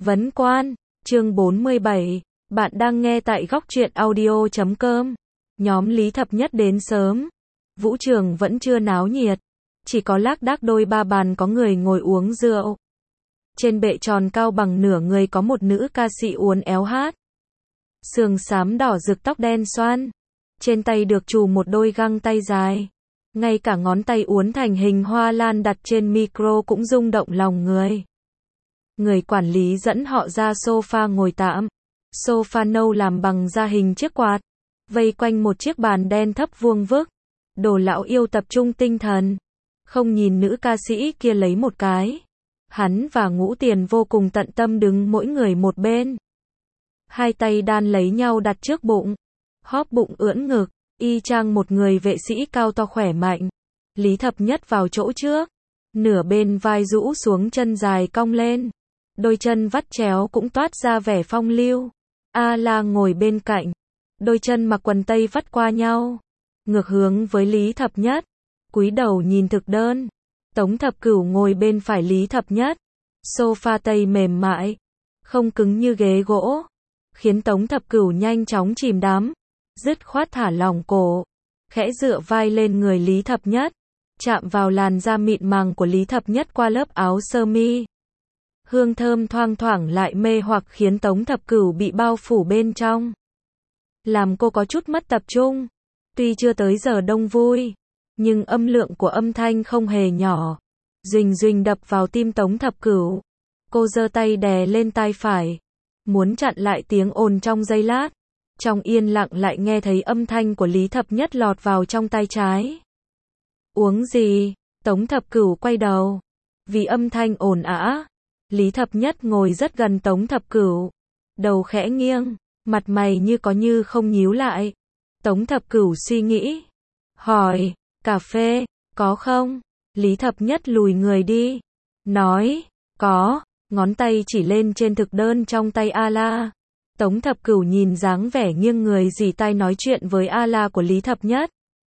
Vấn Quan, chương 47, bạn đang nghe tại góc truyện audio.com. Nhóm Lý Thập Nhất đến sớm. Vũ trường vẫn chưa náo nhiệt, chỉ có lác đác đôi ba bàn có người ngồi uống rượu. Trên bệ tròn cao bằng nửa người có một nữ ca sĩ uốn éo hát. Sườn xám đỏ rực, tóc đen xoăn, trên tay được trù một đôi găng tay dài. Ngay cả ngón tay uốn thành hình hoa lan đặt trên micro cũng rung động lòng người. Người quản lý dẫn họ ra sofa ngồi tạm. Sofa nâu làm bằng da hình chiếc quạt, vây quanh một chiếc bàn đen thấp vuông vức. Đồ lão yêu tập trung tinh thần, không nhìn nữ ca sĩ kia lấy một cái. Hắn và Ngũ Tiền vô cùng tận tâm đứng mỗi người một bên. Hai tay đan lấy nhau đặt trước bụng, hóp bụng ưỡn ngực, y chang một người vệ sĩ cao to khỏe mạnh. Lý Thập Nhất vào chỗ trước, nửa bên vai rũ xuống, chân dài cong lên, đôi chân vắt chéo cũng toát ra vẻ phong lưu. A La ngồi bên cạnh, đôi chân mặc quần tây vắt qua nhau, ngược hướng với Lý Thập Nhất, cúi đầu nhìn thực đơn. Tống Thập Cửu ngồi bên phải Lý Thập Nhất, sofa tây mềm mại, không cứng như ghế gỗ, khiến Tống Thập Cửu nhanh chóng chìm đắm, dứt khoát thả lỏng cổ, khẽ dựa vai lên người Lý Thập Nhất, chạm vào làn da mịn màng của Lý Thập Nhất qua lớp áo sơ mi. Hương thơm thoang thoảng lại mê hoặc khiến Tống Thập Cửu bị bao phủ bên trong, làm cô có chút mất tập trung. Tuy chưa tới giờ đông vui, nhưng âm lượng của âm thanh không hề nhỏ, duỳnh duỳnh đập vào tim Tống Thập Cửu. Cô giơ tay đè lên tai phải, muốn chặn lại tiếng ồn trong giây lát. Trong yên lặng lại nghe thấy âm thanh của Lý Thập Nhất lọt vào trong tai trái. Uống gì? Tống Thập Cửu quay đầu. Vì âm thanh ồn ào, Lý Thập Nhất ngồi rất gần Tống Thập Cửu, đầu khẽ nghiêng, mặt mày như có như không nhíu lại. Tống Thập Cửu suy nghĩ, hỏi, cà phê, có không? Lý Thập Nhất lùi người đi, nói, có, ngón tay chỉ lên trên thực đơn trong tay A La. Tống Thập Cửu nhìn dáng vẻ nghiêng người rỉ tai nói chuyện với A La của Lý Thập Nhất,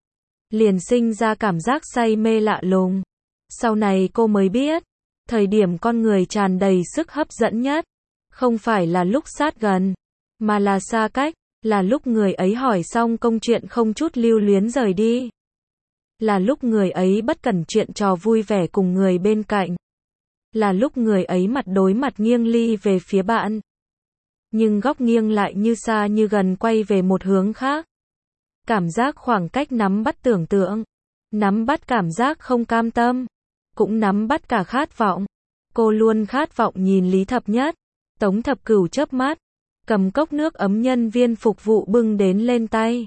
liền sinh ra cảm giác say mê lạ lùng. Sau này cô mới biết, thời điểm con người tràn đầy sức hấp dẫn nhất, không phải là lúc sát gần, mà là xa cách, là lúc người ấy hỏi xong công chuyện không chút lưu luyến rời đi. Là lúc người ấy bất cẩn chuyện trò vui vẻ cùng người bên cạnh. Là lúc người ấy mặt đối mặt nghiêng ly về phía bạn, nhưng góc nghiêng lại như xa như gần quay về một hướng khác. Cảm giác khoảng cách nắm bắt tưởng tượng, nắm bắt cảm giác không cam tâm, cũng nắm bắt cả khát vọng. Cô luôn khát vọng nhìn Lý Thập Nhất. Tống Thập Cửu chớp mắt, cầm cốc nước ấm nhân viên phục vụ bưng đến lên tay.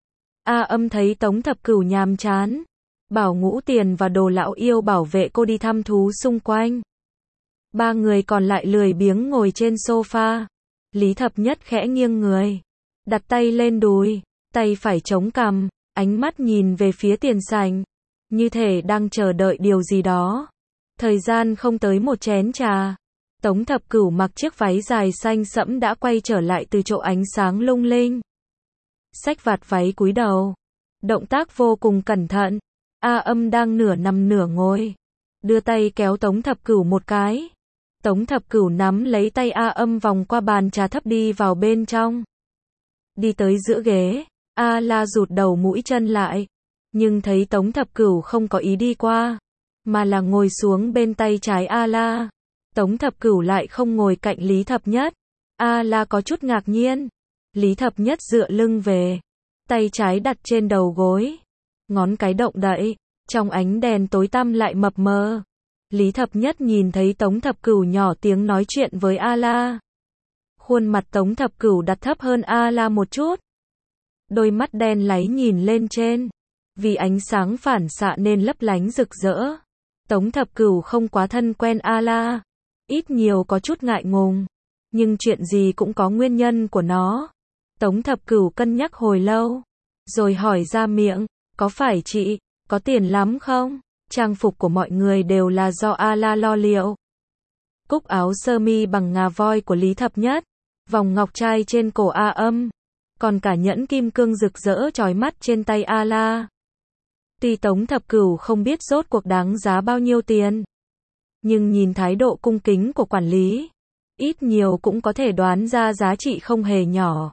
A Âm thấy Tống Thập Cửu nhàm chán, bảo Ngũ Tiền và Đồ lão yêu bảo vệ cô đi thăm thú xung quanh. Ba người còn lại lười biếng ngồi trên sofa. Lý Thập Nhất khẽ nghiêng người, đặt tay lên đùi, tay phải chống cằm, ánh mắt nhìn về phía tiền sảnh, như thể đang chờ đợi điều gì đó. Thời gian không tới một chén trà, Tống Thập Cửu mặc chiếc váy dài xanh sẫm đã quay trở lại từ chỗ ánh sáng lung linh. Xách vạt váy cúi đầu, động tác vô cùng cẩn thận. A Âm đang nửa nằm nửa ngồi, đưa tay kéo Tống Thập Cửu một cái. Tống Thập Cửu nắm lấy tay A Âm vòng qua bàn trà thấp đi vào bên trong. Đi tới giữa ghế, A La rụt đầu mũi chân lại, nhưng thấy Tống Thập Cửu không có ý đi qua, mà là ngồi xuống bên tay trái A La. Tống Thập Cửu lại không ngồi cạnh Lý Thập Nhất. A La có chút ngạc nhiên. Lý Thập Nhất dựa lưng về, tay trái đặt trên đầu gối, ngón cái động đậy, trong ánh đèn tối tăm lại mập mờ. Lý Thập Nhất nhìn thấy Tống Thập Cửu nhỏ tiếng nói chuyện với A La. Khuôn mặt Tống Thập Cửu đặt thấp hơn A La một chút, đôi mắt đen láy nhìn lên trên, vì ánh sáng phản xạ nên lấp lánh rực rỡ. Tống Thập Cửu không quá thân quen A La, ít nhiều có chút ngại ngùng, nhưng chuyện gì cũng có nguyên nhân của nó. Tống Thập Cửu cân nhắc hồi lâu, rồi hỏi ra miệng, có phải chị có tiền lắm không? Trang phục của mọi người đều là do A La lo liệu. Cúc áo sơ mi bằng ngà voi của Lý Thập Nhất, vòng ngọc trai trên cổ A Âm, còn cả nhẫn kim cương rực rỡ chói mắt trên tay A La. Tuy Tống Thập Cửu không biết rốt cuộc đáng giá bao nhiêu tiền, nhưng nhìn thái độ cung kính của quản lý, ít nhiều cũng có thể đoán ra giá trị không hề nhỏ.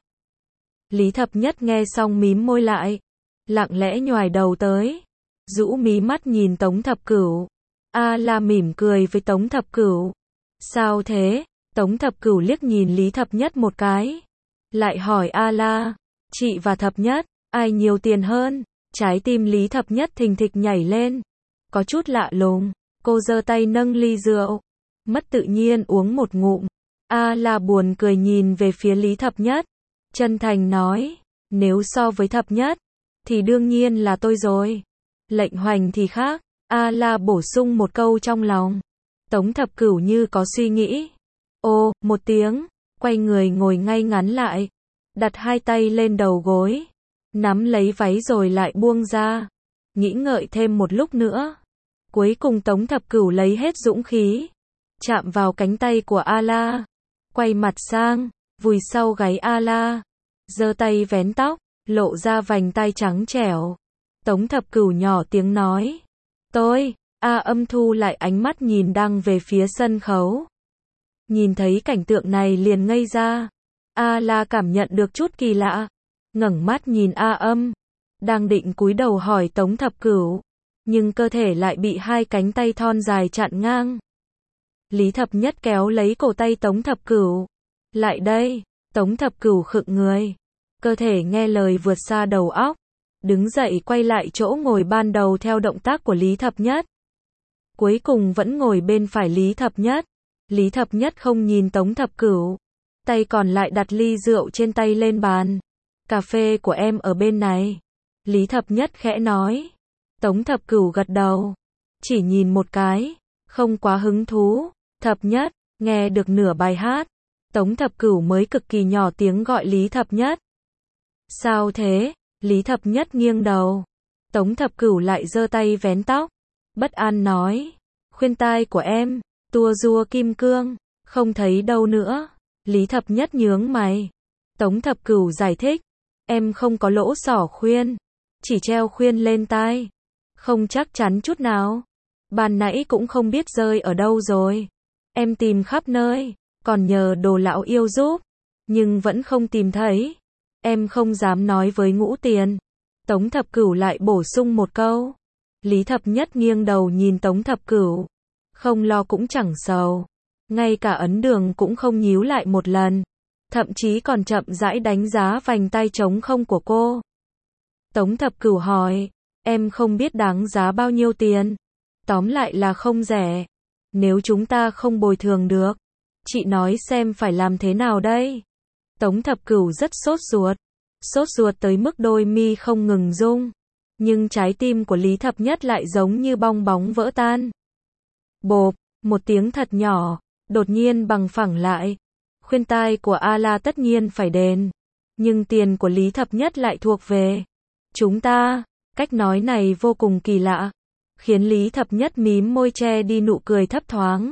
Lý Thập Nhất nghe xong mím môi lại, lặng lẽ nhoài đầu tới, rũ mí mắt nhìn Tống Thập Cửu. A La mỉm cười với Tống Thập Cửu. Sao thế? Tống Thập Cửu liếc nhìn Lý Thập Nhất một cái, lại hỏi A La, chị và Thập Nhất, ai nhiều tiền hơn? Trái tim Lý Thập Nhất thình thịch nhảy lên, có chút lạ lùng, cô giơ tay nâng ly rượu, mất tự nhiên uống một ngụm. A La buồn cười nhìn về phía Lý Thập Nhất, chân thành nói, nếu so với Thập Nhất, thì đương nhiên là tôi rồi. Lệnh Hoành thì khác. A La bổ sung một câu trong lòng. Tống Thập Cửu như có suy nghĩ. Ô, một tiếng, quay người ngồi ngay ngắn lại, đặt hai tay lên đầu gối, nắm lấy váy rồi lại buông ra, nghĩ ngợi thêm một lúc nữa. Cuối cùng Tống Thập Cửu lấy hết dũng khí, chạm vào cánh tay của A La, quay mặt sang, vùi sau gáy A La, giơ tay vén tóc, lộ ra vành tai trắng trẻo. Tống Thập Cửu nhỏ tiếng nói, tôi, A Âm thu lại ánh mắt nhìn đăng về phía sân khấu. Nhìn thấy cảnh tượng này liền ngây ra. A La cảm nhận được chút kỳ lạ, ngẩng mắt nhìn A Âm, đang định cúi đầu hỏi Tống Thập Cửu, nhưng cơ thể lại bị hai cánh tay thon dài chặn ngang. Lý Thập Nhất kéo lấy cổ tay Tống Thập Cửu. Lại đây. Tống Thập Cửu khựng người, cơ thể nghe lời vượt xa đầu óc, đứng dậy quay lại chỗ ngồi ban đầu theo động tác của Lý Thập Nhất. Cuối cùng vẫn ngồi bên phải Lý Thập Nhất. Lý Thập Nhất không nhìn Tống Thập Cửu, tay còn lại đặt ly rượu trên tay lên bàn. Cà phê của em ở bên này. Lý Thập Nhất khẽ nói. Tống Thập Cửu gật đầu, chỉ nhìn một cái, không quá hứng thú. Thập Nhất, nghe được nửa bài hát, Tống Thập Cửu mới cực kỳ nhỏ tiếng gọi Lý Thập Nhất. Sao thế? Lý Thập Nhất nghiêng đầu. Tống Thập Cửu lại giơ tay vén tóc, bất an nói, khuyên tai của em, tua rua kim cương, không thấy đâu nữa. Lý Thập Nhất nhướng mày. Tống Thập Cửu giải thích, em không có lỗ xỏ khuyên, chỉ treo khuyên lên tai, không chắc chắn chút nào. Ban nãy cũng không biết rơi ở đâu rồi, em tìm khắp nơi, còn nhờ Đồ lão yêu giúp, nhưng vẫn không tìm thấy. Em không dám nói với Ngũ Tiền. Tống Thập Cửu lại bổ sung một câu. Lý Thập Nhất nghiêng đầu nhìn Tống Thập Cửu, không lo cũng chẳng sầu, ngay cả ấn đường cũng không nhíu lại một lần, thậm chí còn chậm rãi đánh giá vành tai trống không của cô. Tống Thập Cửu hỏi, em không biết đáng giá bao nhiêu tiền? Tóm lại là không rẻ. Nếu chúng ta không bồi thường được, chị nói xem phải làm thế nào đây? Tống Thập Cửu rất sốt ruột tới mức đôi mi không ngừng rung, nhưng trái tim của Lý Thập Nhất lại giống như bong bóng vỡ tan. Bộp, một tiếng thật nhỏ, đột nhiên bằng phẳng lại. Khuyên tai của A La tất nhiên phải đền, nhưng tiền của Lý Thập Nhất lại thuộc về chúng ta. Cách nói này vô cùng kỳ lạ, khiến Lý Thập Nhất mím môi che đi nụ cười thấp thoáng.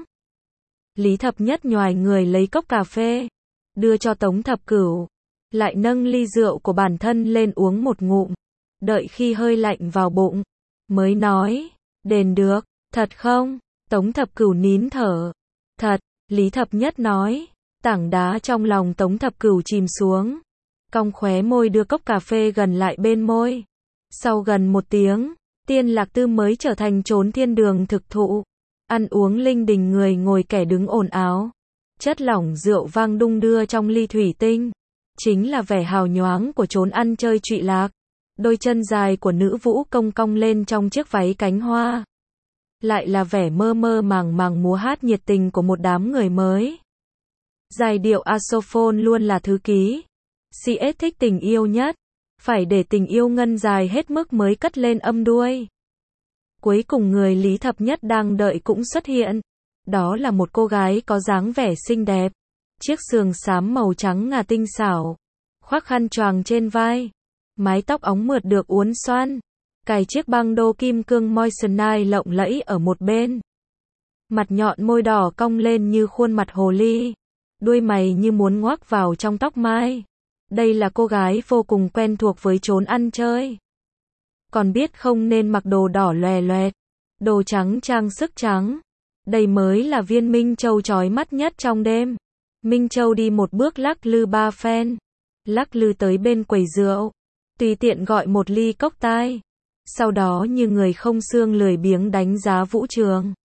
Lý Thập Nhất nhoài người lấy cốc cà phê, đưa cho Tống Thập Cửu, lại nâng ly rượu của bản thân lên uống một ngụm, đợi khi hơi lạnh vào bụng, mới nói, đền được, thật không? Tống Thập Cửu nín thở. Thật, Lý Thập Nhất nói. Tảng đá trong lòng Tống Thập Cửu chìm xuống, cong khóe môi đưa cốc cà phê gần lại bên môi. Sau gần một tiếng, Tiên Lạc Tư mới trở thành chốn thiên đường thực thụ. Ăn uống linh đình, người ngồi kẻ đứng ồn ào. Chất lỏng rượu vang đung đưa trong ly thủy tinh, chính là vẻ hào nhoáng của chốn ăn chơi Trụy Lạc. Đôi chân dài của nữ vũ công cong lên trong chiếc váy cánh hoa, lại là vẻ mơ mơ màng màng múa hát nhiệt tình của một đám người mới. Giai điệu saxophone luôn là thứ ký CS thích tình yêu nhất, phải để tình yêu ngân dài hết mức mới cất lên âm đuôi. Cuối cùng người Lý Thập Nhất đang đợi cũng xuất hiện. Đó là một cô gái có dáng vẻ xinh đẹp, chiếc sườn xám màu trắng ngà tinh xảo, khoác khăn choàng trên vai, mái tóc óng mượt được uốn xoăn, cài chiếc băng đô kim cương moissanite lộng lẫy ở một bên. Mặt nhọn môi đỏ cong lên như khuôn mặt hồ ly, đuôi mày như muốn ngoác vào trong tóc mai. Đây là cô gái vô cùng quen thuộc với chốn ăn chơi. Còn biết không nên mặc đồ đỏ loè loẹt, đồ trắng trang sức trắng. Đây mới là viên minh châu chói mắt nhất trong đêm. Minh Châu đi một bước lắc lư ba phen. Lắc lư tới bên quầy rượu. Tùy tiện gọi một ly cốc tai. Sau đó như người không xương lười biếng đánh giá Vũ Trường.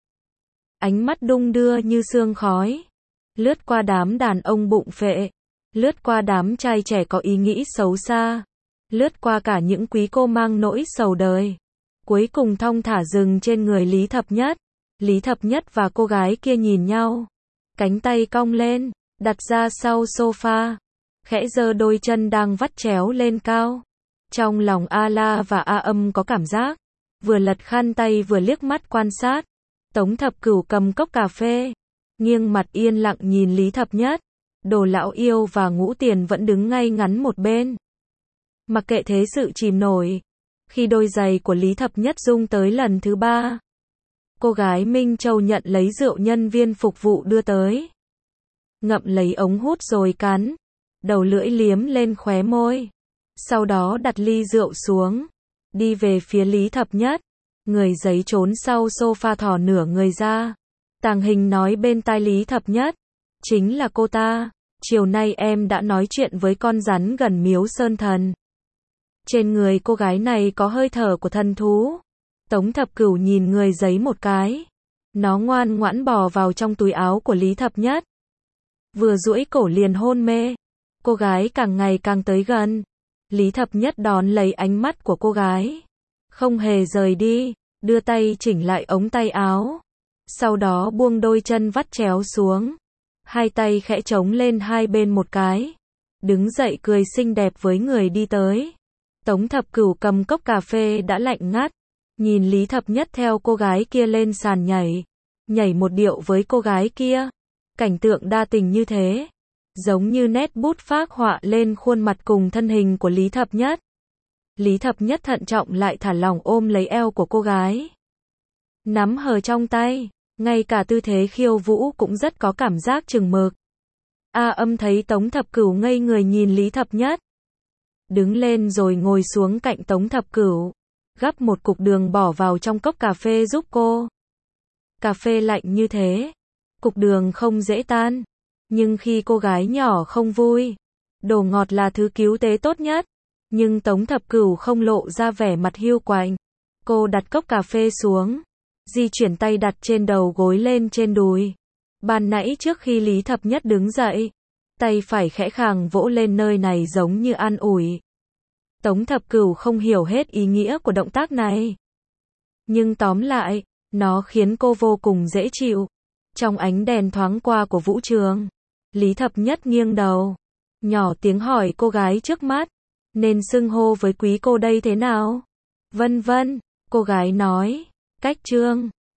Ánh mắt đung đưa như sương khói. Lướt qua đám đàn ông bụng phệ. Lướt qua đám trai trẻ có ý nghĩ xấu xa. Lướt qua cả những quý cô mang nỗi sầu đời. Cuối cùng thong thả dừng trên người Lý Thập Nhất. Lý Thập Nhất và cô gái kia nhìn nhau. Cánh tay cong lên, đặt ra sau sofa. Khẽ giơ đôi chân đang vắt chéo lên cao. Trong lòng A La và A Âm có cảm giác. Vừa lật khăn tay vừa liếc mắt quan sát. Tống Thập Cửu cầm cốc cà phê. Nghiêng mặt yên lặng nhìn Lý Thập Nhất. Đồ Lão Yêu và Ngũ Tiền vẫn đứng ngay ngắn một bên. Mặc kệ thế sự chìm nổi. Khi đôi giày của Lý Thập Nhất rung tới lần thứ 3. Cô gái Minh Châu nhận lấy rượu nhân viên phục vụ đưa tới. Ngậm lấy ống hút rồi cắn. Đầu lưỡi liếm lên khóe môi. Sau đó đặt ly rượu xuống. Đi về phía Lý Thập Nhất. Người giấy trốn sau sofa thò nửa người ra. Tàng Hình nói bên tai Lý Thập Nhất. Chính là cô ta. Chiều nay em đã nói chuyện với con rắn gần miếu Sơn Thần. Trên người cô gái này có hơi thở của thần thú. Tống Thập Cửu nhìn người giấy một cái. Nó ngoan ngoãn bò vào trong túi áo của Lý Thập Nhất. Vừa duỗi cổ liền hôn mê. Cô gái càng ngày càng tới gần. Lý Thập Nhất đón lấy ánh mắt của cô gái. Không hề rời đi. Đưa tay chỉnh lại ống tay áo. Sau đó buông đôi chân vắt chéo xuống. Hai tay khẽ chống lên hai bên một cái. Đứng dậy cười xinh đẹp với người đi tới. Tống Thập Cửu cầm cốc cà phê đã lạnh ngắt. Nhìn Lý Thập Nhất theo cô gái kia lên sàn nhảy. Nhảy một điệu với cô gái kia. Cảnh tượng đa tình như thế. Giống như nét bút phác họa lên khuôn mặt cùng thân hình của Lý Thập Nhất. Lý Thập Nhất thận trọng lại thả lỏng ôm lấy eo của cô gái. Nắm hờ trong tay. Ngay cả tư thế khiêu vũ cũng rất có cảm giác chừng mực. A Âm thấy Tống Thập Cửu ngây người nhìn Lý Thập Nhất. Đứng lên rồi ngồi xuống cạnh Tống Thập Cửu. Gắp một cục đường bỏ vào trong cốc cà phê giúp cô. Cà phê lạnh như thế. Cục đường không dễ tan. Nhưng khi cô gái nhỏ không vui. Đồ ngọt là thứ cứu tế tốt nhất. Nhưng Tống Thập Cửu không lộ ra vẻ mặt hiu quạnh. Cô đặt cốc cà phê xuống. Di chuyển tay đặt trên đầu gối lên trên đùi. Ban nãy trước khi Lý Thập Nhất đứng dậy. Tay phải khẽ khàng vỗ lên nơi này giống như an ủi. Tống Thập Cửu không hiểu hết ý nghĩa của động tác này. Nhưng tóm lại, nó khiến cô vô cùng dễ chịu. Trong ánh đèn thoáng qua của Vũ Trường, Lý Thập Nhất nghiêng đầu. Nhỏ tiếng hỏi cô gái trước mắt. Nên xưng hô với quý cô đây thế nào? Vân vân, cô gái nói. Cách Trương.